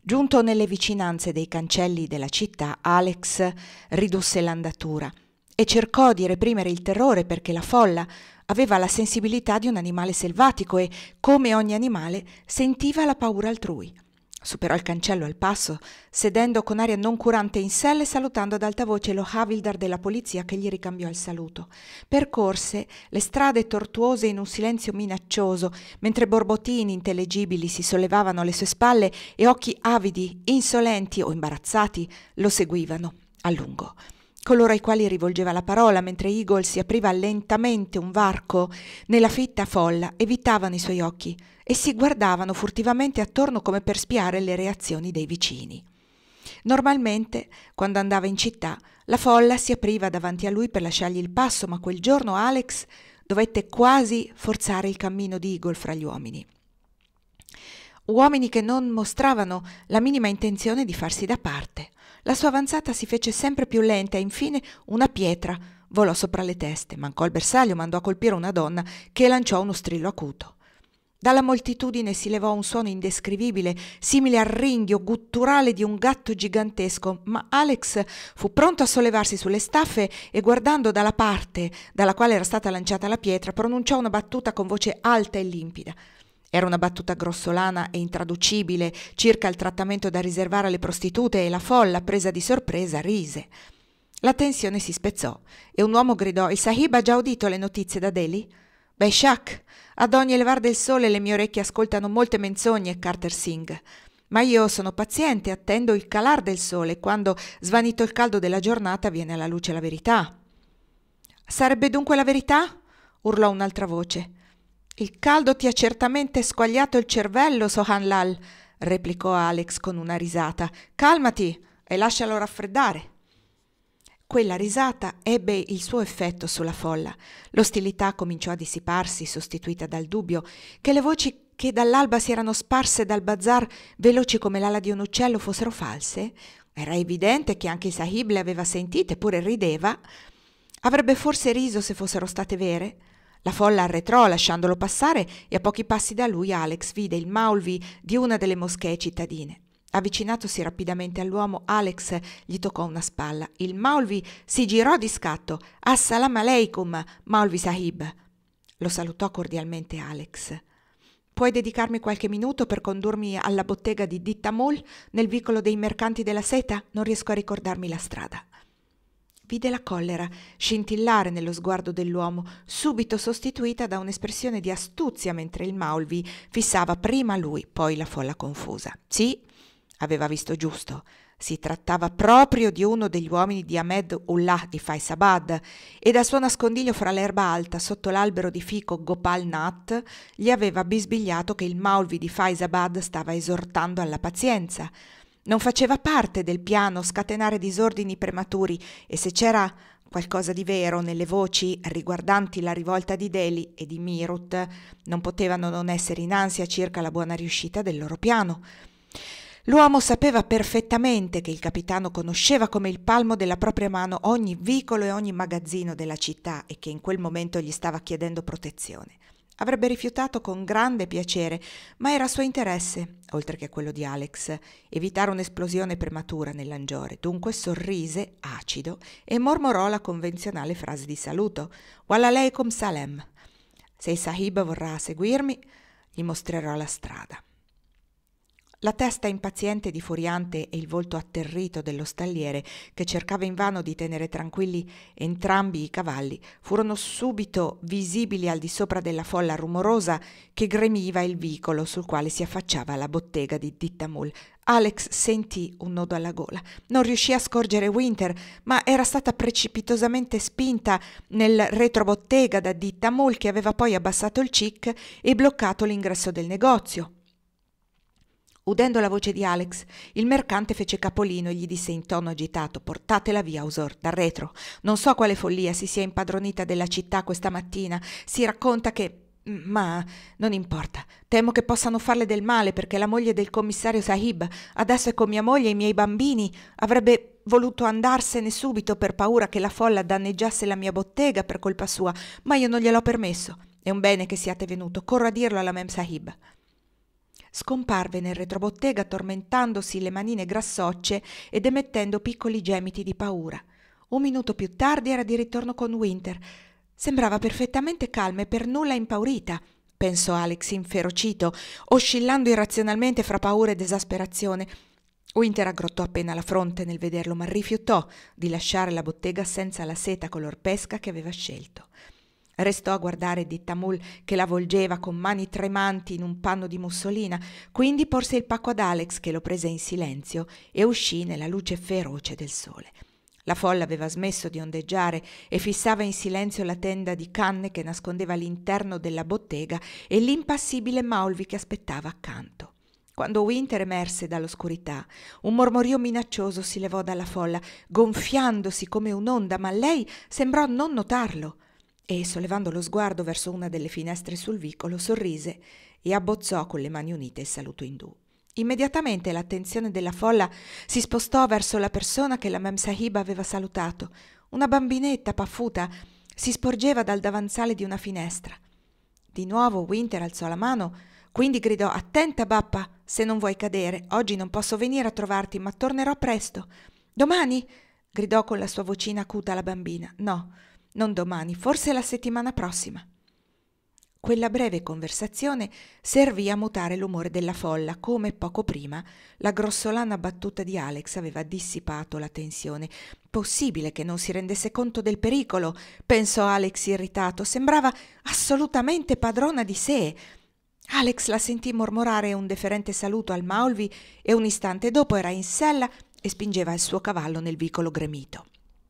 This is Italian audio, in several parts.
Giunto nelle vicinanze dei cancelli della città, Alex ridusse l'andatura e cercò di reprimere il terrore, perché la folla aveva la sensibilità di un animale selvatico e, come ogni animale, sentiva la paura altrui. Superò il cancello al passo, sedendo con aria noncurante in sella e salutando ad alta voce lo havildar della polizia, che gli ricambiò il saluto. Percorse le strade tortuose in un silenzio minaccioso, mentre borbottini intellegibili si sollevavano alle sue spalle e occhi avidi, insolenti o imbarazzati lo seguivano a lungo. Coloro ai quali rivolgeva la parola, mentre Eagle si apriva lentamente un varco nella fitta folla, evitavano i suoi occhi e si guardavano furtivamente attorno come per spiare le reazioni dei vicini. Normalmente, quando andava in città, la folla si apriva davanti a lui per lasciargli il passo, ma quel giorno Alex dovette quasi forzare il cammino di Eagle fra gli uomini. Uomini che non mostravano la minima intenzione di farsi da parte. La sua avanzata si fece sempre più lenta e infine una pietra volò sopra le teste. Mancò il bersaglio, mandò a colpire una donna che lanciò uno strillo acuto. Dalla moltitudine si levò un suono indescrivibile, simile al ringhio gutturale di un gatto gigantesco, ma Alex fu pronto a sollevarsi sulle staffe e, guardando dalla parte dalla quale era stata lanciata la pietra, pronunciò una battuta con voce alta e limpida. Era una battuta grossolana e intraducibile circa il trattamento da riservare alle prostitute, e la folla, presa di sorpresa, rise. La tensione si spezzò e un uomo gridò: «Il sahib ha già udito le notizie da Delhi?» «Beshak, ad ogni levar del sole le mie orecchie ascoltano molte menzogne, Carter Singh. Ma io sono paziente e attendo il calar del sole. Quando, svanito il caldo della giornata, viene alla luce la verità». «Sarebbe dunque la verità?» urlò un'altra voce. «Il caldo ti ha certamente squagliato il cervello, Sohan Lal», replicò Alex con una risata. «Calmati e lascialo raffreddare». Quella risata ebbe il suo effetto sulla folla. L'ostilità cominciò a dissiparsi, sostituita dal dubbio che le voci che dall'alba si erano sparse dal bazar, veloci come l'ala di un uccello, fossero false. Era evidente che anche il sahib le aveva sentite, eppure rideva. Avrebbe forse riso se fossero state vere? La folla arretrò lasciandolo passare, e a pochi passi da lui Alex vide il maulvi di una delle moschee cittadine. Avvicinatosi rapidamente all'uomo, Alex gli toccò una spalla. Il maulvi si girò di scatto. «Assalam aleikum, Maulvi Sahib!» Lo salutò cordialmente Alex. «Puoi dedicarmi qualche minuto per condurmi alla bottega di Dittamul, nel vicolo dei mercanti della seta? Non riesco a ricordarmi la strada». Vide la collera scintillare nello sguardo dell'uomo, subito sostituita da un'espressione di astuzia, mentre il maulvi fissava prima lui, poi la folla confusa. Sì, aveva visto giusto. Si trattava proprio di uno degli uomini di Ahmed Ullah di Faisabad, e dal suo nascondiglio fra l'erba alta sotto l'albero di fico Gopal Nath gli aveva bisbigliato che il maulvi di Faisabad stava esortando alla pazienza. Non faceva parte del piano scatenare disordini prematuri, e se c'era qualcosa di vero nelle voci riguardanti la rivolta di Delhi e di Meerut, non potevano non essere in ansia circa la buona riuscita del loro piano. L'uomo sapeva perfettamente che il capitano conosceva come il palmo della propria mano ogni vicolo e ogni magazzino della città, e che in quel momento gli stava chiedendo protezione. Avrebbe rifiutato con grande piacere, ma era suo interesse, oltre che quello di Alex, evitare un'esplosione prematura nell'Angiore. Dunque sorrise, acido, e mormorò la convenzionale frase di saluto: «Walaikum salam. Se il sahib vorrà seguirmi, gli mostrerò la strada». La testa impaziente di Furiante e il volto atterrito dello stalliere, che cercava invano di tenere tranquilli entrambi i cavalli, furono subito visibili al di sopra della folla rumorosa che gremiva il vicolo sul quale si affacciava la bottega di Dittamul. Alex sentì un nodo alla gola. Non riuscì a scorgere Winter, ma era stata precipitosamente spinta nel retrobottega da Dittamul, che aveva poi abbassato il cic e bloccato l'ingresso del negozio. Udendo la voce di Alex, il mercante fece capolino e gli disse in tono agitato: «Portatela via, Usor, dal retro. Non so quale follia si sia impadronita della città questa mattina. Si racconta che... ma non importa. Temo che possano farle del male, perché la moglie del commissario Sahib adesso è con mia moglie e i miei bambini. Avrebbe voluto andarsene subito per paura che la folla danneggiasse la mia bottega per colpa sua, ma io non gliel'ho permesso. È un bene che siate venuto. Corro a dirlo alla Mem Sahib». Scomparve nel retrobottega tormentandosi le manine grassocce ed emettendo piccoli gemiti di paura. 1 minuto più tardi era di ritorno con Winter. Sembrava perfettamente calma e per nulla impaurita, pensò Alex inferocito, oscillando irrazionalmente fra paura ed esasperazione. Winter aggrottò appena la fronte nel vederlo, ma rifiutò di lasciare la bottega senza la seta color pesca che aveva scelto. Restò a guardare Ditta Mull che la volgeva con mani tremanti in un panno di mussolina, quindi porse il pacco ad Alex che lo prese in silenzio e uscì nella luce feroce del sole. La folla aveva smesso di ondeggiare e fissava in silenzio la tenda di canne che nascondeva l'interno della bottega e l'impassibile Maulvi che aspettava accanto. Quando Winter emerse dall'oscurità, un mormorio minaccioso si levò dalla folla, gonfiandosi come un'onda, ma lei sembrò non notarlo e, sollevando lo sguardo verso una delle finestre sul vicolo, sorrise e abbozzò con le mani unite il saluto indù. Immediatamente l'attenzione della folla si spostò verso la persona che la Memsahib aveva salutato. Una bambinetta paffuta si sporgeva dal davanzale di una finestra. Di nuovo Winter alzò la mano, quindi gridò: «Attenta, Bappa, se non vuoi cadere. Oggi non posso venire a trovarti, ma tornerò presto». «Domani?» gridò con la sua vocina acuta la bambina. «No, non domani, forse la settimana prossima». Quella breve conversazione servì a mutare l'umore della folla, come poco prima la grossolana battuta di Alex aveva dissipato la tensione. Possibile che non si rendesse conto del pericolo, pensò Alex irritato. Sembrava assolutamente padrona di sé. Alex la sentì mormorare un deferente saluto al Maulvi e un istante dopo era in sella e spingeva il suo cavallo nel vicolo gremito.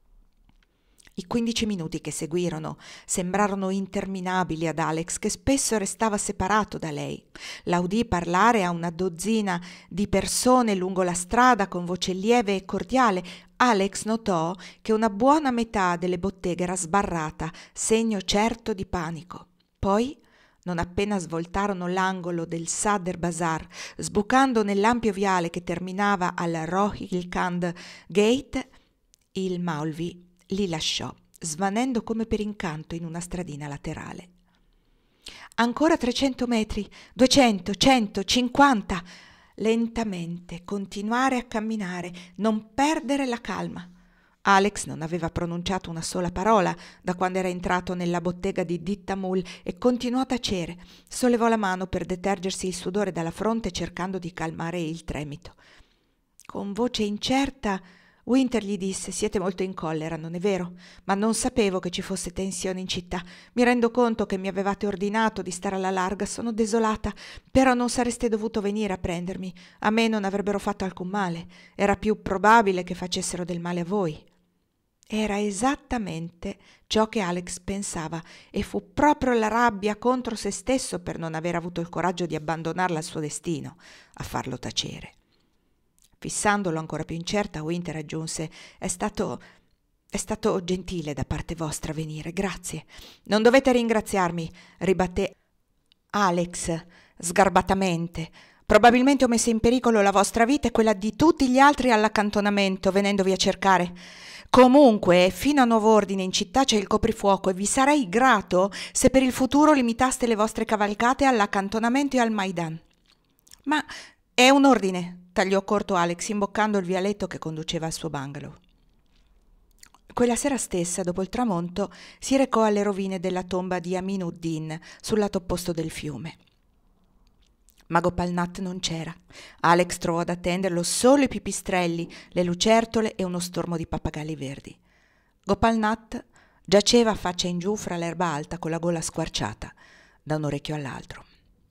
I 15 minuti che seguirono sembrarono interminabili ad Alex, che spesso restava separato da lei. La udì parlare a una dozzina di persone lungo la strada con voce lieve e cordiale. Alex notò che una buona metà delle botteghe era sbarrata, segno certo di panico. Poi, non appena svoltarono l'angolo del Sadr Bazar, sbucando nell'ampio viale che terminava al Rohilkhand Gate, il Maulvi li lasciò, svanendo come per incanto in una stradina laterale. Ancora 300 metri, 200, 100, 50. Lentamente continuare a camminare, non perdere la calma. Alex non aveva pronunciato una sola parola da quando era entrato nella bottega di Ditta Mull e continuò a tacere. Sollevò la mano per detergersi il sudore dalla fronte cercando di calmare il tremito. Con voce incerta Winter gli disse: «Siete molto in collera, non è vero? Ma non sapevo che ci fosse tensione in città. Mi rendo conto che mi avevate ordinato di stare alla larga, sono desolata, però non sareste dovuto venire a prendermi. A me non avrebbero fatto alcun male. Era più probabile che facessero del male a voi». Era esattamente ciò che Alex pensava e fu proprio la rabbia contro se stesso per non aver avuto il coraggio di abbandonarla al suo destino a farlo tacere. Fissandolo ancora più incerta, Winter aggiunse: È stato gentile da parte vostra venire, grazie». «Non dovete ringraziarmi», ribatté Alex sgarbatamente. «Probabilmente ho messo in pericolo la vostra vita e quella di tutti gli altri all'accantonamento venendovi a cercare. Comunque, fino a nuovo ordine in città c'è il coprifuoco e vi sarei grato se per il futuro limitaste le vostre cavalcate all'accantonamento e al Maidan». «Ma è un ordine», tagliò corto Alex, imboccando il vialetto che conduceva al suo bungalow. Quella sera stessa, dopo il tramonto, si recò alle rovine della tomba di Aminuddin, sul lato opposto del fiume. Ma Gopalnath non c'era. Alex trovò ad attenderlo solo i pipistrelli, le lucertole e uno stormo di pappagalli verdi. Gopalnath giaceva a faccia in giù fra l'erba alta con la gola squarciata da un orecchio all'altro.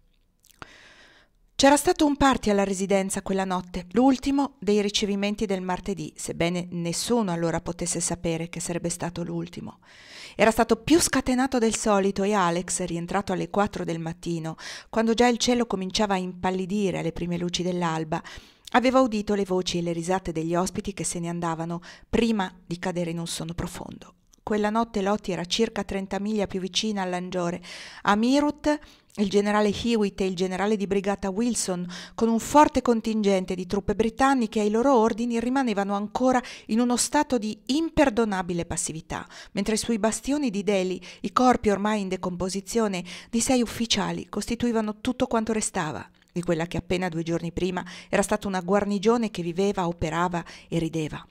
C'era stato un party alla residenza quella notte, l'ultimo dei ricevimenti del martedì, sebbene nessuno allora potesse sapere che sarebbe stato l'ultimo. Era stato più scatenato del solito e Alex, rientrato alle 4 del mattino, quando già il cielo cominciava a impallidire alle prime luci dell'alba, aveva udito le voci e le risate degli ospiti che se ne andavano prima di cadere in un sonno profondo. Quella notte Lottie era circa 30 miglia più vicina all'Angiore. A Meerut il generale Hewitt e il generale di brigata Wilson, con un forte contingente di truppe britanniche ai loro ordini, rimanevano ancora in uno stato di imperdonabile passività, mentre sui bastioni di Delhi i corpi ormai in decomposizione di 6 ufficiali costituivano tutto quanto restava. di quella che appena 2 giorni prima era stata una guarnigione che viveva, operava e rideva.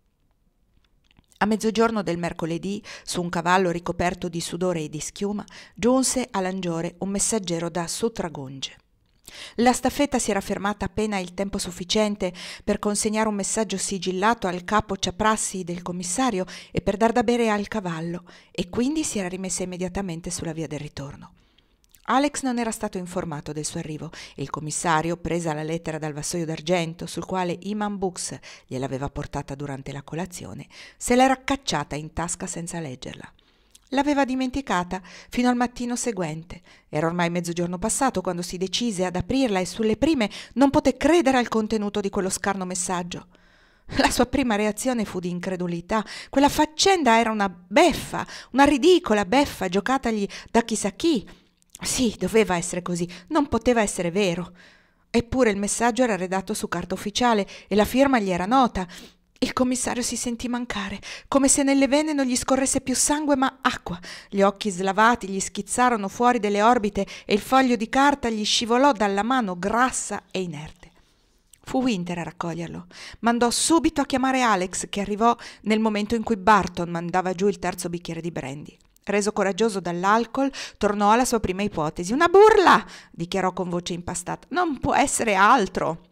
A mezzogiorno del mercoledì, su un cavallo ricoperto di sudore e di schiuma, giunse a Langiore un messaggero da Sotragonge. La staffetta si era fermata appena il tempo sufficiente per consegnare un messaggio sigillato al capo Ciaprassi del commissario e per dar da bere al cavallo, e quindi si era rimessa immediatamente sulla via del ritorno. Alex non era stato informato del suo arrivo e il commissario, presa la lettera dal vassoio d'argento sul quale Imam Bux gliel'aveva portata durante la colazione, se l'era cacciata in tasca senza leggerla. L'aveva dimenticata fino al mattino seguente. Era ormai mezzogiorno passato quando si decise ad aprirla e sulle prime non poté credere al contenuto di quello scarno messaggio. La sua prima reazione fu di incredulità. Quella faccenda era una beffa, una ridicola beffa giocatagli da chissà chi. Sì, doveva essere così, non poteva essere vero. Eppure il messaggio era redatto su carta ufficiale e la firma gli era nota. Il commissario si sentì mancare, come se nelle vene non gli scorresse più sangue ma acqua. Gli occhi slavati gli schizzarono fuori delle orbite e il foglio di carta gli scivolò dalla mano grassa e inerte. Fu Winter a raccoglierlo. Mandò subito a chiamare Alex, che arrivò nel momento in cui Barton mandava giù il terzo bicchiere di brandy. Reso coraggioso dall'alcol, tornò alla sua prima ipotesi. «Una burla!» dichiarò con voce impastata. «Non può essere altro!»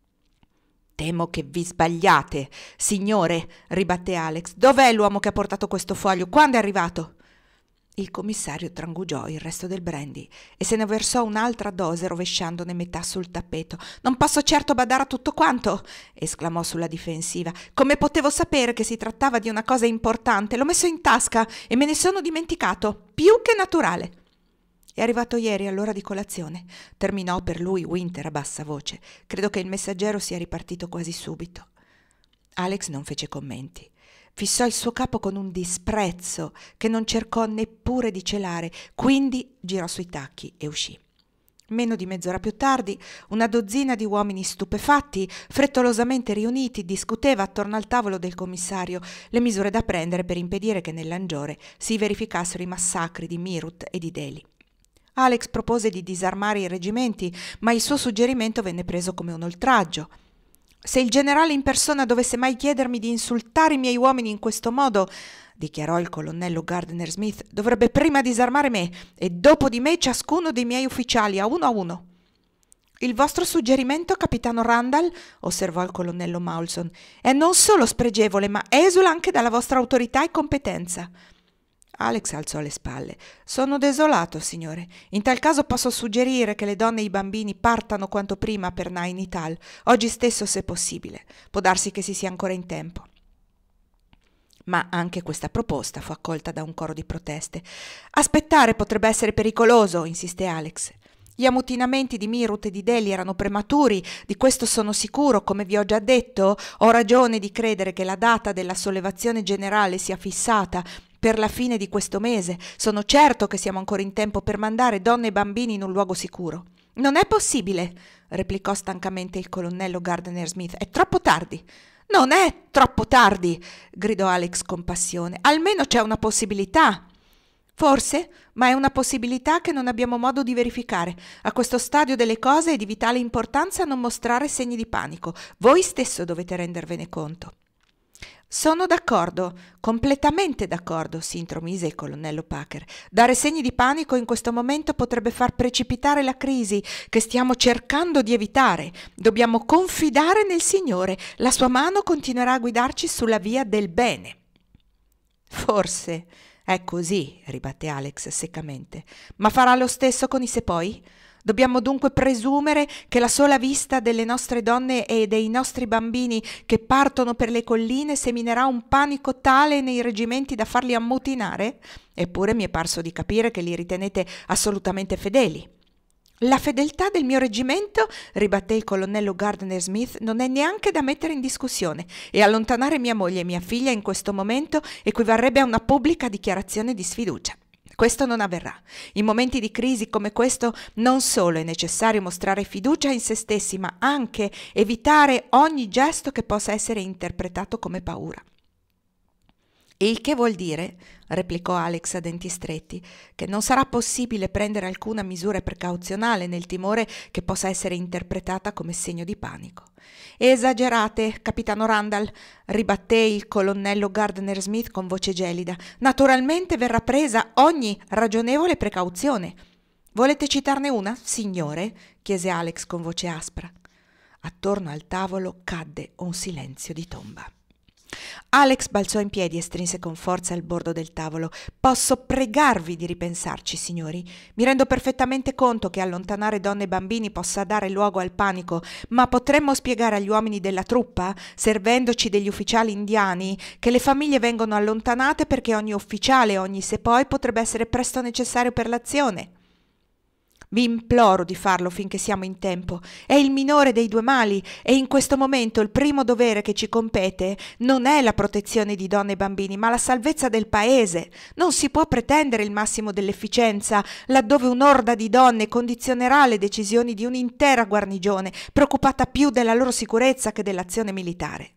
«Temo che vi sbagliate, signore», ribatté Alex. «Dov'è l'uomo che ha portato questo foglio? Quando è arrivato?» Il commissario trangugiò il resto del brandy e se ne versò un'altra dose rovesciandone metà sul tappeto. «Non posso certo badare a tutto quanto!» esclamò sulla difensiva. «Come potevo sapere che si trattava di una cosa importante? L'ho messo in tasca e me ne sono dimenticato. Più che naturale!» «È arrivato ieri all'ora di colazione», terminò per lui Winter a bassa voce. «Credo che il messaggero sia ripartito quasi subito». Alex non fece commenti. Fissò il suo capo con un disprezzo che non cercò neppure di celare, quindi girò sui tacchi e uscì. Meno di mezz'ora più tardi, una dozzina di uomini stupefatti, frettolosamente riuniti, discuteva attorno al tavolo del commissario le misure da prendere per impedire che nel Langiore si verificassero i massacri di Meerut e di Delhi. Alex propose di disarmare i reggimenti, ma il suo suggerimento venne preso come un oltraggio. «Se il generale in persona dovesse mai chiedermi di insultare i miei uomini in questo modo», dichiarò il colonnello Gardner Smith, «dovrebbe prima disarmare me e dopo di me ciascuno dei miei ufficiali a uno. «Il vostro suggerimento, capitano Randall», osservò il colonnello Maulson, «è non solo spregevole, ma esula anche dalla vostra autorità e competenza». Alex alzò le spalle. «Sono desolato, signore. In tal caso posso suggerire che le donne e i bambini partano quanto prima per Nainital, oggi stesso se possibile. Può darsi che si sia ancora in tempo». Ma anche questa proposta fu accolta da un coro di proteste. «Aspettare potrebbe essere pericoloso», insiste Alex. «Gli ammutinamenti di Meerut e di Delhi erano prematuri, di questo sono sicuro, come vi ho già detto. Ho ragione di credere che la data della sollevazione generale sia fissata per la fine di questo mese. Sono certo che siamo ancora in tempo per mandare donne e bambini in un luogo sicuro». «Non è possibile», replicò stancamente il colonnello Gardner Smith. «È troppo tardi». «Non è troppo tardi», gridò Alex con passione. «Almeno c'è una possibilità». «Forse, ma è una possibilità che non abbiamo modo di verificare. A questo stadio delle cose è di vitale importanza non mostrare segni di panico. Voi stesso dovete rendervene conto». «Sono d'accordo, completamente d'accordo», si intromise il colonnello Packer. «Dare segni di panico in questo momento potrebbe far precipitare la crisi che stiamo cercando di evitare. Dobbiamo confidare nel Signore. La sua mano continuerà a guidarci sulla via del bene». «Forse è così», ribatté Alex seccamente. «Ma farà lo stesso con i sepoi? Dobbiamo dunque presumere che la sola vista delle nostre donne e dei nostri bambini che partono per le colline seminerà un panico tale nei reggimenti da farli ammutinare? Eppure mi è parso di capire che li ritenete assolutamente fedeli». «La fedeltà del mio reggimento», ribatté il colonnello Gardner Smith, «non è neanche da mettere in discussione, e allontanare mia moglie e mia figlia in questo momento equivarrebbe a una pubblica dichiarazione di sfiducia. Questo non avverrà. In momenti di crisi come questo non solo è necessario mostrare fiducia in se stessi, ma anche evitare ogni gesto che possa essere interpretato come paura». Il che vuol dire, replicò Alex a denti stretti, che non sarà possibile prendere alcuna misura precauzionale nel timore che possa essere interpretata come segno di panico. Esagerate, capitano Randall, ribatté il colonnello Gardner Smith con voce gelida. Naturalmente verrà presa ogni ragionevole precauzione. Volete citarne una, signore? Chiese Alex con voce aspra. Attorno al tavolo cadde un silenzio di tomba. Alex balzò in piedi e strinse con forza il bordo del tavolo. «Posso pregarvi di ripensarci, signori? Mi rendo perfettamente conto che allontanare donne e bambini possa dare luogo al panico, ma potremmo spiegare agli uomini della truppa, servendoci degli ufficiali indiani, che le famiglie vengono allontanate perché ogni ufficiale e ogni seppoi potrebbe essere presto necessario per l'azione. Vi imploro di farlo finché siamo in tempo. È il minore dei due mali e in questo momento il primo dovere che ci compete non è la protezione di donne e bambini, ma la salvezza del paese. Non si può pretendere il massimo dell'efficienza laddove un'orda di donne condizionerà le decisioni di un'intera guarnigione, preoccupata più della loro sicurezza che dell'azione militare.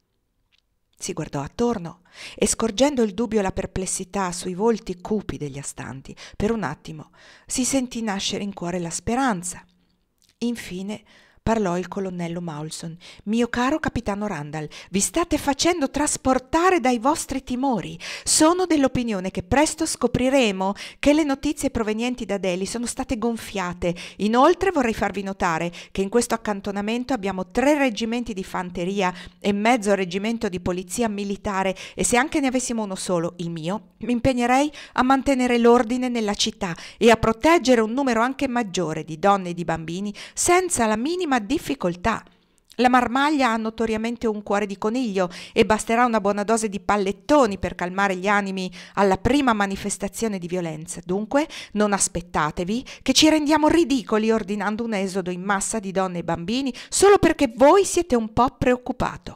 Si guardò attorno e, scorgendo il dubbio e la perplessità sui volti cupi degli astanti, per un attimo si sentì nascere in cuore la speranza. Infine parlò il colonnello Maulson. «Mio caro capitano Randall, vi state facendo trasportare dai vostri timori. Sono dell'opinione che presto scopriremo che le notizie provenienti da Delhi sono state gonfiate. Inoltre vorrei farvi notare che in questo accantonamento abbiamo 3 reggimenti di fanteria e mezzo reggimento di polizia militare e se anche ne avessimo uno solo, il mio, mi impegnerei a mantenere l'ordine nella città e a proteggere un numero anche maggiore di donne e di bambini senza la minima difficoltà. La marmaglia ha notoriamente un cuore di coniglio e basterà una buona dose di pallettoni per calmare gli animi alla prima manifestazione di violenza. Dunque non aspettatevi che ci rendiamo ridicoli ordinando un esodo in massa di donne e bambini solo perché voi siete un po' preoccupato».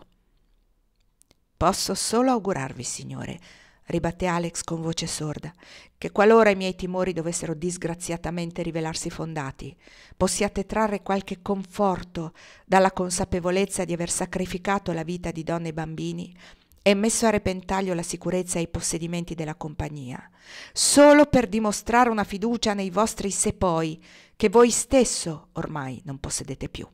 «Posso solo augurarvi, signore», ribatté Alex con voce sorda, «che qualora i miei timori dovessero disgraziatamente rivelarsi fondati, possiate trarre qualche conforto dalla consapevolezza di aver sacrificato la vita di donne e bambini e messo a repentaglio la sicurezza e i possedimenti della compagnia, solo per dimostrare una fiducia nei vostri seppoi che voi stesso ormai non possedete più».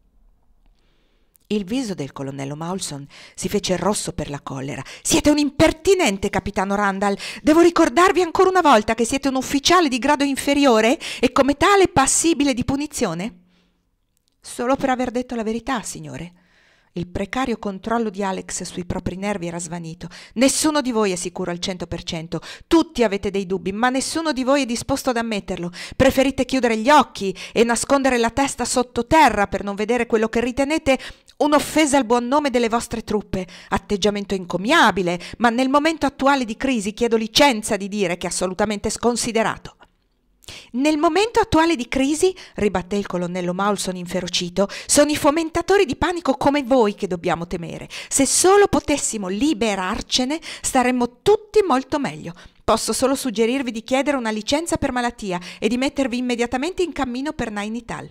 Il viso del colonnello Maulson si fece rosso per la collera. «Siete un impertinente, capitano Randall! Devo ricordarvi ancora una volta che siete un ufficiale di grado inferiore e come tale passibile di punizione?» «Solo per aver detto la verità, signore». Il precario controllo di Alex sui propri nervi era svanito. «Nessuno di voi è sicuro al 100%. Tutti avete dei dubbi, ma nessuno di voi è disposto ad ammetterlo. Preferite chiudere gli occhi e nascondere la testa sottoterra per non vedere quello che ritenete un'offesa al buon nome delle vostre truppe. Atteggiamento encomiabile, ma nel momento attuale di crisi chiedo licenza di dire che è assolutamente sconsiderato». «Nel momento attuale di crisi», ribatté il colonnello Maulson inferocito, «sono i fomentatori di panico come voi che dobbiamo temere. Se solo potessimo liberarcene, staremmo tutti molto meglio. Posso solo suggerirvi di chiedere una licenza per malattia e di mettervi immediatamente in cammino per Nainital».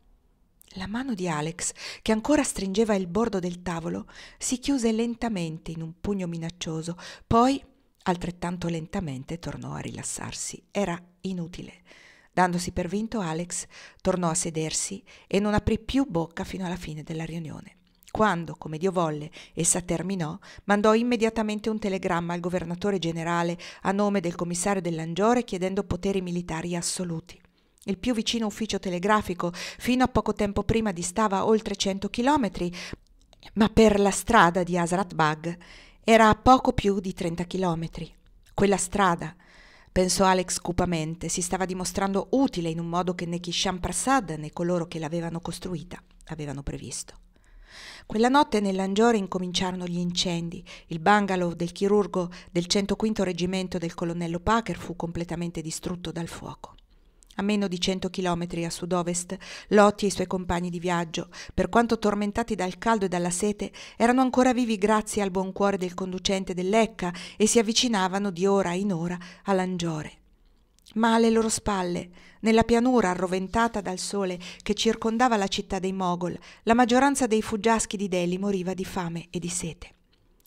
La mano di Alex, che ancora stringeva il bordo del tavolo, si chiuse lentamente in un pugno minaccioso, poi altrettanto lentamente tornò a rilassarsi. Era inutile. Dandosi per vinto, Alex tornò a sedersi e non aprì più bocca fino alla fine della riunione. Quando, come Dio volle, essa terminò, mandò immediatamente un telegramma al governatore generale a nome del commissario dell'Angiore chiedendo poteri militari assoluti. Il più vicino ufficio telegrafico fino a poco tempo prima distava a oltre 100 chilometri, ma per la strada di Hazrat Bag era a poco più di 30 chilometri. Quella strada, pensò Alex cupamente, si stava dimostrando utile in un modo che né Kisham Prasad né coloro che l'avevano costruita avevano previsto. Quella notte nell'Angiore incominciarono gli incendi. Il bungalow del chirurgo del 105° reggimento del colonnello Packer fu completamente distrutto dal fuoco. A meno di 100 chilometri a sud-ovest, Lottie e i suoi compagni di viaggio, per quanto tormentati dal caldo e dalla sete, erano ancora vivi grazie al buon cuore del conducente dell'Ecca e si avvicinavano di ora in ora all'Angiore. Ma alle loro spalle, nella pianura arroventata dal sole che circondava la città dei Moghol, la maggioranza dei fuggiaschi di Delhi moriva di fame e di sete.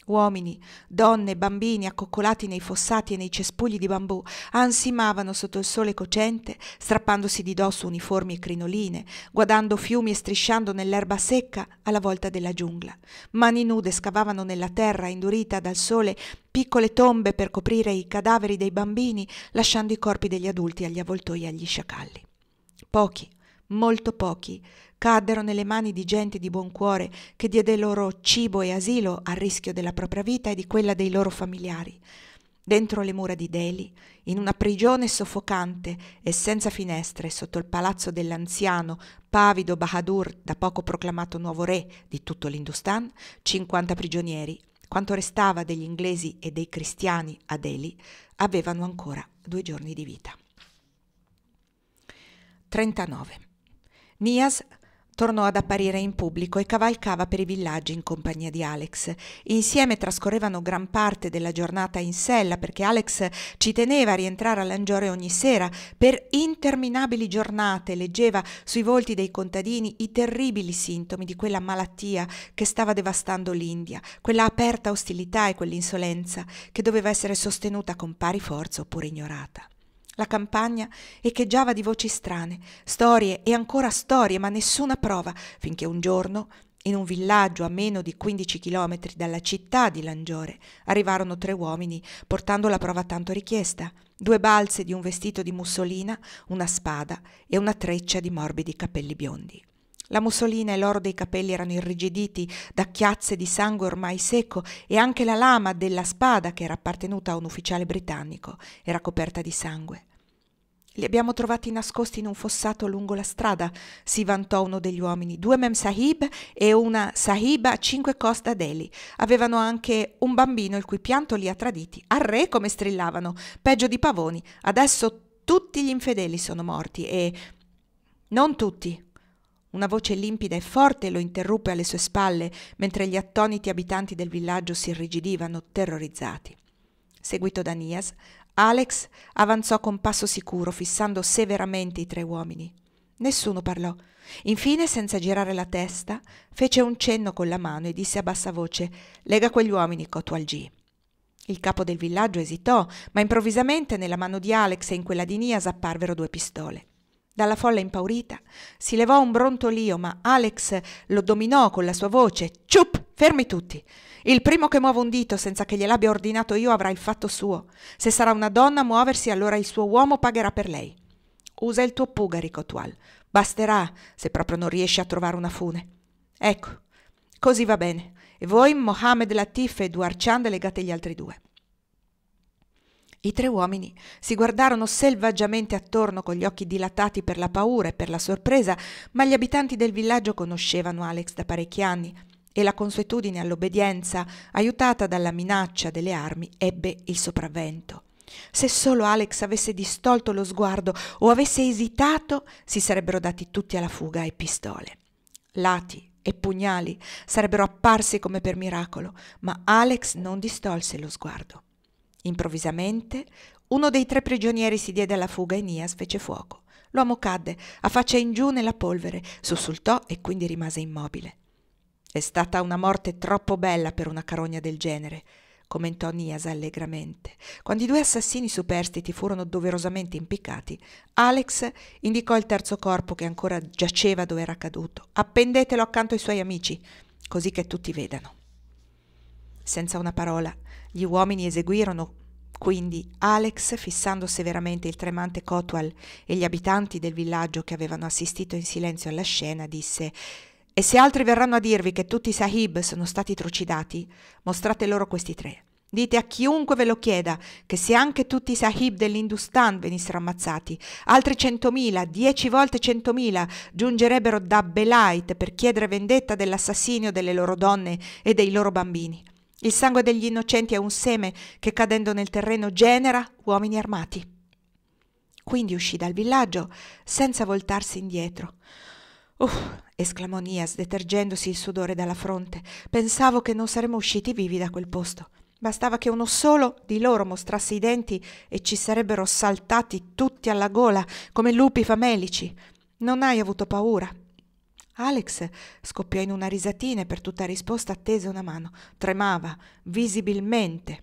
Uomini, donne, bambini accoccolati nei fossati e nei cespugli di bambù ansimavano sotto il sole cocente, strappandosi di dosso uniformi e crinoline, guardando fiumi e strisciando nell'erba secca alla volta della giungla. Mani nude scavavano nella terra indurita dal sole piccole tombe per coprire i cadaveri dei bambini, lasciando i corpi degli adulti agli avvoltoi e agli sciacalli. Pochi, molto pochi, caddero nelle mani di gente di buon cuore che diede loro cibo e asilo a rischio della propria vita e di quella dei loro familiari. Dentro le mura di Delhi, in una prigione soffocante e senza finestre sotto il palazzo dell'anziano pavido Bahadur, da poco proclamato nuovo re di tutto l'Hindustan, 50 prigionieri, quanto restava degli inglesi e dei cristiani a Delhi, avevano ancora 2 giorni di vita. 39. Niaz tornò ad apparire in pubblico e cavalcava per i villaggi in compagnia di Alex. Insieme trascorrevano gran parte della giornata in sella perché Alex ci teneva a rientrare a Langiore ogni sera. Per interminabili giornate leggeva sui volti dei contadini i terribili sintomi di quella malattia che stava devastando l'India, quella aperta ostilità e quell'insolenza che doveva essere sostenuta con pari forza oppure ignorata. La campagna echeggiava di voci strane, storie e ancora storie, ma nessuna prova, finché un giorno, in un villaggio a meno di 15 chilometri dalla città di Langiore, arrivarono 3 uomini portando la prova tanto richiesta: 2 balze di un vestito di mussolina, una spada e una treccia di morbidi capelli biondi. La mussolina e l'oro dei capelli erano irrigiditi da chiazze di sangue ormai secco e anche la lama della spada, che era appartenuta a un ufficiale britannico, era coperta di sangue. Li abbiamo trovati nascosti in un fossato lungo la strada, si vantò uno degli uomini. 2 mem sahib e una sahiba a 5 coste da Delhi. Avevano anche un bambino il cui pianto li ha traditi. Arre come strillavano, peggio di pavoni. Adesso tutti gli infedeli sono morti e... Non tutti. Una voce limpida e forte lo interruppe alle sue spalle, mentre gli attoniti abitanti del villaggio si irrigidivano, terrorizzati. Seguito da Niaz, Alex avanzò con passo sicuro, fissando severamente i 3 uomini. Nessuno parlò. Infine, senza girare la testa, fece un cenno con la mano e disse a bassa voce: «Lega quegli uomini, Kotwalji». Il capo del villaggio esitò, ma improvvisamente nella mano di Alex e in quella di Niaz apparvero 2 pistole. Dalla folla impaurita si levò un brontolio, ma Alex lo dominò con la sua voce: «Ciup! Fermi tutti! Il primo che muove un dito senza che gliel'abbia ordinato io avrà il fatto suo. Se sarà una donna a muoversi, allora il suo uomo pagherà per lei. Usa il tuo pugari, Kotwal. Basterà, se proprio non riesci a trovare una fune. Ecco, così va bene. E voi, Mohammed Latif e Duar Chand, legate gli altri 2. I 3 uomini si guardarono selvaggiamente attorno con gli occhi dilatati per la paura e per la sorpresa, ma gli abitanti del villaggio conoscevano Alex da parecchi anni e la consuetudine all'obbedienza, aiutata dalla minaccia delle armi, ebbe il sopravvento. Se solo Alex avesse distolto lo sguardo o avesse esitato, si sarebbero dati tutti alla fuga ai pistole. Lati e pugnali sarebbero apparsi come per miracolo, ma Alex non distolse lo sguardo. Improvvisamente uno dei 3 prigionieri si diede alla fuga e Niaz fece fuoco. L'uomo cadde, a faccia in giù nella polvere, sussultò e quindi rimase immobile. «È stata una morte troppo bella per una carogna del genere», commentò Niaz allegramente. Quando i 2 assassini superstiti furono doverosamente impiccati, Alex indicò il terzo corpo che ancora giaceva dove era caduto. «Appendetelo accanto ai suoi amici, così che tutti vedano». Senza una parola, gli uomini eseguirono quindi Alex, fissando severamente il tremante Kotwal e gli abitanti del villaggio che avevano assistito in silenzio alla scena, disse: «E se altri verranno a dirvi che tutti i sahib sono stati trucidati, mostrate loro questi 3. Dite a chiunque ve lo chieda che se anche tutti i sahib dell'Hindustan venissero ammazzati, altri 100.000, 10 volte 100.000, giungerebbero da Belait per chiedere vendetta dell'assassinio delle loro donne e dei loro bambini. Il sangue degli innocenti è un seme che, cadendo nel terreno, genera uomini armati». Quindi uscì dal villaggio senza voltarsi indietro. Esclamò Niaz, detergendosi il sudore dalla fronte. «Pensavo che non saremmo usciti vivi da quel posto. Bastava che uno solo di loro mostrasse i denti e ci sarebbero saltati tutti alla gola come lupi famelici. Non hai avuto paura?» Alex scoppiò in una risatina e per tutta risposta attese una mano. Tremava visibilmente.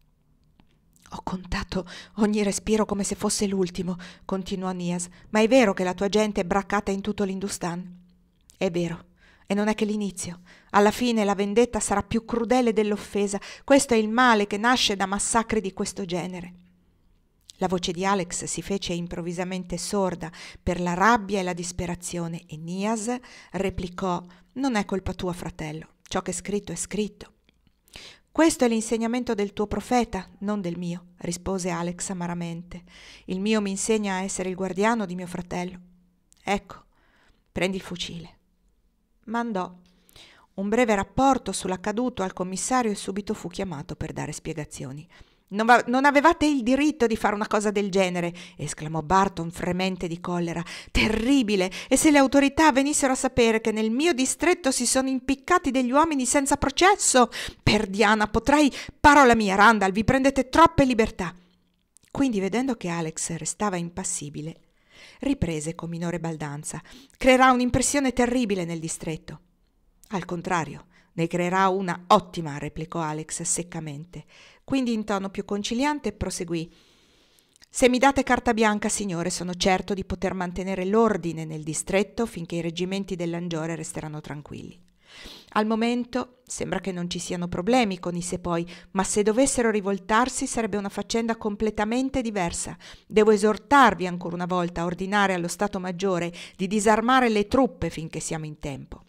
«Ho contato ogni respiro come se fosse l'ultimo», continuò Nias. «Ma è vero che la tua gente è braccata in tutto l'Industan?» «È vero. E non è che l'inizio. Alla fine la vendetta sarà più crudele dell'offesa. Questo è il male che nasce da massacri di questo genere». La voce di Alex si fece improvvisamente sorda per la rabbia e la disperazione e Nias replicò: «Non è colpa tua, fratello. Ciò che è scritto è scritto». «Questo è l'insegnamento del tuo profeta, non del mio», rispose Alex amaramente. «Il mio mi insegna a essere il guardiano di mio fratello. Ecco, prendi il fucile». Mandò un breve rapporto sull'accaduto al commissario e subito fu chiamato per dare spiegazioni. Non avevate il diritto di fare una cosa del genere», esclamò Barton fremente di collera. «Terribile! E se le autorità venissero a sapere che nel mio distretto si sono impiccati degli uomini senza processo? Per Diana, potrei... Parola mia, Randall, vi prendete troppe libertà». Quindi, vedendo che Alex restava impassibile, riprese con minore baldanza: «Creerà un'impressione terribile nel distretto». «Al contrario, ne creerà una ottima», replicò Alex seccamente. Quindi in tono più conciliante proseguì: «Se mi date carta bianca, signore, sono certo di poter mantenere l'ordine nel distretto finché i reggimenti dell'Angiore resteranno tranquilli. Al momento sembra che non ci siano problemi con i Sepoi, ma se dovessero rivoltarsi sarebbe una faccenda completamente diversa. Devo esortarvi ancora una volta a ordinare allo Stato Maggiore di disarmare le truppe finché siamo in tempo».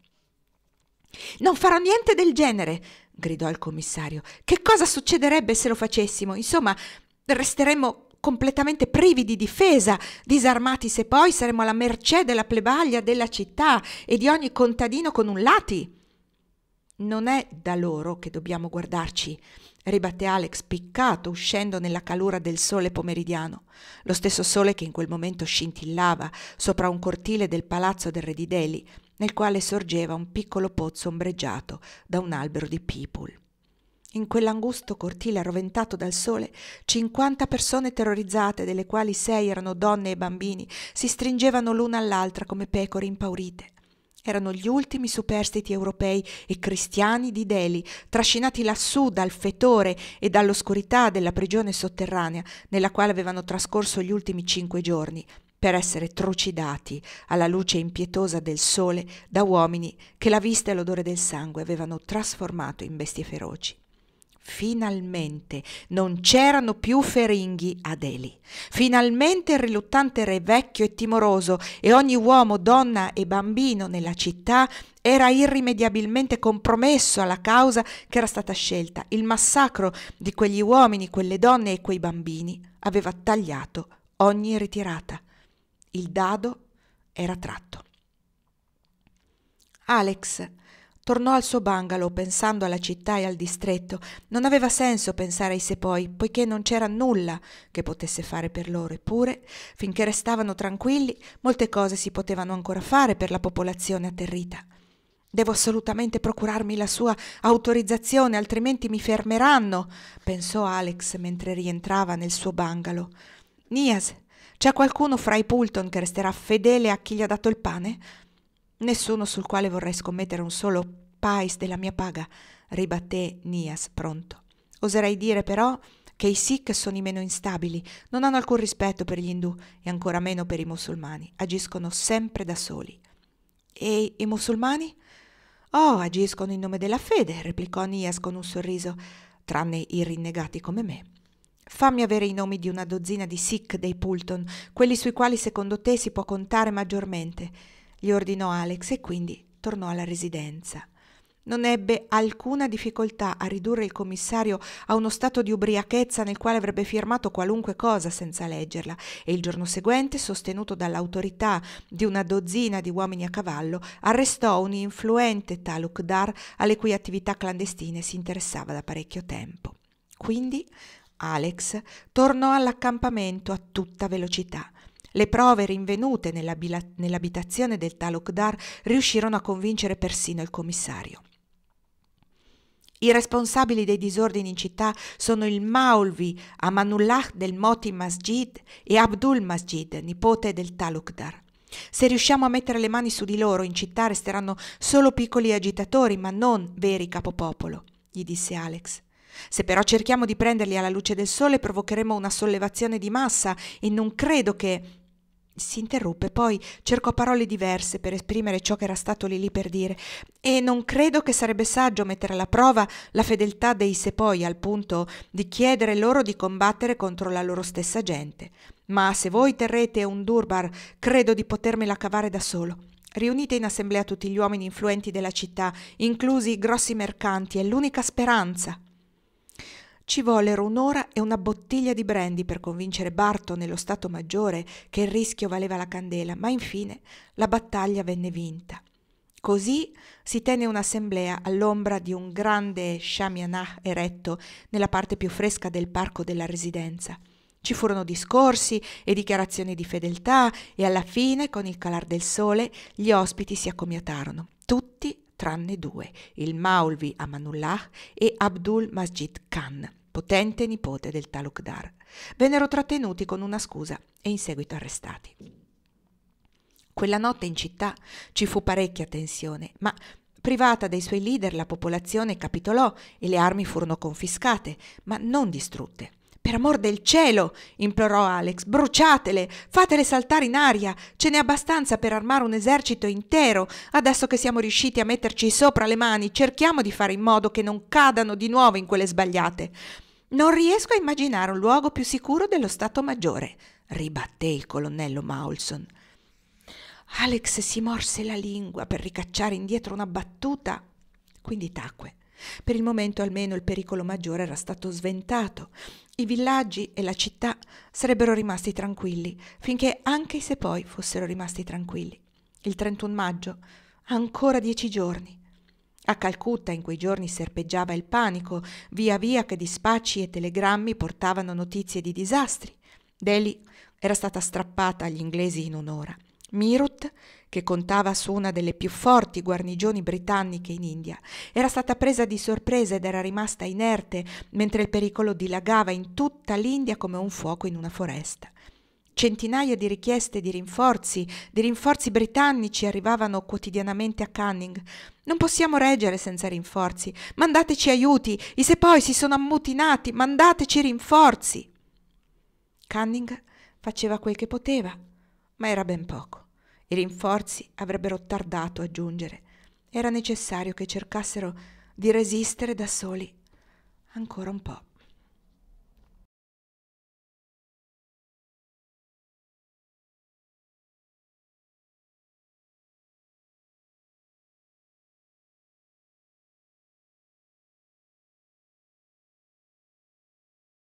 «Non farò niente del genere», gridò il commissario. «Che cosa succederebbe se lo facessimo? Insomma, resteremmo completamente privi di difesa, disarmati se poi saremmo alla mercé della plebaglia della città e di ogni contadino con un lati». «Non è da loro che dobbiamo guardarci», ribatté Alex piccato, uscendo nella calura del sole pomeridiano, lo stesso sole che in quel momento scintillava sopra un cortile del palazzo del re di Delhi, nel quale sorgeva un piccolo pozzo ombreggiato da un albero di peepul. In quell'angusto cortile arroventato dal sole, 50 persone terrorizzate, delle quali 6 erano donne e bambini, si stringevano l'una all'altra come pecore impaurite. Erano gli ultimi superstiti europei e cristiani di Delhi, trascinati lassù dal fetore e dall'oscurità della prigione sotterranea nella quale avevano trascorso gli ultimi 5 giorni, per essere trucidati alla luce impietosa del sole da uomini che la vista e l'odore del sangue avevano trasformato in bestie feroci. Finalmente non c'erano più feringhi a Delhi. Finalmente il riluttante re, vecchio e timoroso, e ogni uomo, donna e bambino nella città era irrimediabilmente compromesso alla causa che era stata scelta. Il massacro di quegli uomini, quelle donne e quei bambini aveva tagliato ogni ritirata. Il dado era tratto. Alex tornò al suo bungalow pensando alla città e al distretto. Non aveva senso pensare ai Sepoi, poiché non c'era nulla che potesse fare per loro. Eppure, finché restavano tranquilli, molte cose si potevano ancora fare per la popolazione atterrita. «Devo assolutamente procurarmi la sua autorizzazione, altrimenti mi fermeranno», pensò Alex mentre rientrava nel suo bungalow. «Nias, c'è qualcuno fra i Poulton che resterà fedele a chi gli ha dato il pane?» «Nessuno sul quale vorrei scommettere un solo pais della mia paga», ribatté Nias pronto. «Oserei dire però che i Sikh sono i meno instabili, non hanno alcun rispetto per gli indù e ancora meno per i musulmani, agiscono sempre da soli». «E i musulmani?» «Oh, agiscono in nome della fede», replicò Nias con un sorriso, «tranne i rinnegati come me». «Fammi avere i nomi di una dozzina di Sikh dei Poulton, quelli sui quali secondo te si può contare maggiormente», gli ordinò Alex e quindi tornò alla residenza. Non ebbe alcuna difficoltà a ridurre il commissario a uno stato di ubriachezza nel quale avrebbe firmato qualunque cosa senza leggerla, e il giorno seguente, sostenuto dall'autorità di una dozzina di uomini a cavallo, arrestò un influente talukdar alle cui attività clandestine si interessava da parecchio tempo. Quindi Alex tornò all'accampamento a tutta velocità. Le prove rinvenute nell'abitazione del talukdar riuscirono a convincere persino il commissario. «I responsabili dei disordini in città sono il Maulvi Amanullah del Moti Masjid e Abdul Masjid, nipote del talukdar. Se riusciamo a mettere le mani su di loro, in città resteranno solo piccoli agitatori, ma non veri capopopolo, gli disse Alex. Se però cerchiamo di prenderli alla luce del sole, provocheremo una sollevazione di massa e non credo che... Si interruppe, poi cercò parole diverse per esprimere ciò che era stato lì per dire. E non credo che sarebbe saggio mettere alla prova la fedeltà dei Sepoy al punto di chiedere loro di combattere contro la loro stessa gente. Ma se voi terrete un Durbar, credo di potermela cavare da solo. Riunite in assemblea tutti gli uomini influenti della città, inclusi i grossi mercanti, è l'unica speranza. Ci vollero 1 ora e una bottiglia di brandy per convincere Barton e lo Stato Maggiore che il rischio valeva la candela, ma infine la battaglia venne vinta. Così si tenne un'assemblea all'ombra di un grande shamianah eretto nella parte più fresca del parco della residenza. Ci furono discorsi e dichiarazioni di fedeltà e alla fine, con il calar del sole, gli ospiti si accomiatarono, tutti tranne 2, il Maulvi Amanullah e Abdul Majid Khan, potente nipote del Talukdar. Vennero trattenuti con una scusa e in seguito arrestati. Quella notte in città ci fu parecchia tensione, ma privata dei suoi leader la popolazione capitolò e le armi furono confiscate, ma non distrutte. Per amor del cielo, implorò Alex, bruciatele, fatele saltare in aria, ce n'è abbastanza per armare un esercito intero. Adesso che siamo riusciti a metterci sopra le mani, cerchiamo di fare in modo che non cadano di nuovo in quelle sbagliate. Non riesco a immaginare un luogo più sicuro dello Stato Maggiore, ribatté il colonnello Maulson. Alex si morse la lingua per ricacciare indietro una battuta, quindi tacque. Per il momento almeno il pericolo maggiore era stato sventato. I villaggi e la città sarebbero rimasti tranquilli, finché anche i Sepoy fossero rimasti tranquilli. Il 31 maggio, ancora 10 giorni. A Calcutta in quei giorni serpeggiava il panico, via via che dispacci e telegrammi portavano notizie di disastri. Delhi era stata strappata agli inglesi in 1 ora. Meerut, che contava su una delle più forti guarnigioni britanniche in India, era stata presa di sorpresa ed era rimasta inerte mentre il pericolo dilagava in tutta l'India come un fuoco in una foresta. Centinaia di richieste di rinforzi britannici arrivavano quotidianamente a Canning. Non possiamo reggere senza rinforzi. Mandateci aiuti, i Sepoy si sono ammutinati, mandateci rinforzi. Canning faceva quel che poteva, ma era ben poco. I rinforzi avrebbero tardato a giungere. Era necessario che cercassero di resistere da soli ancora un po'.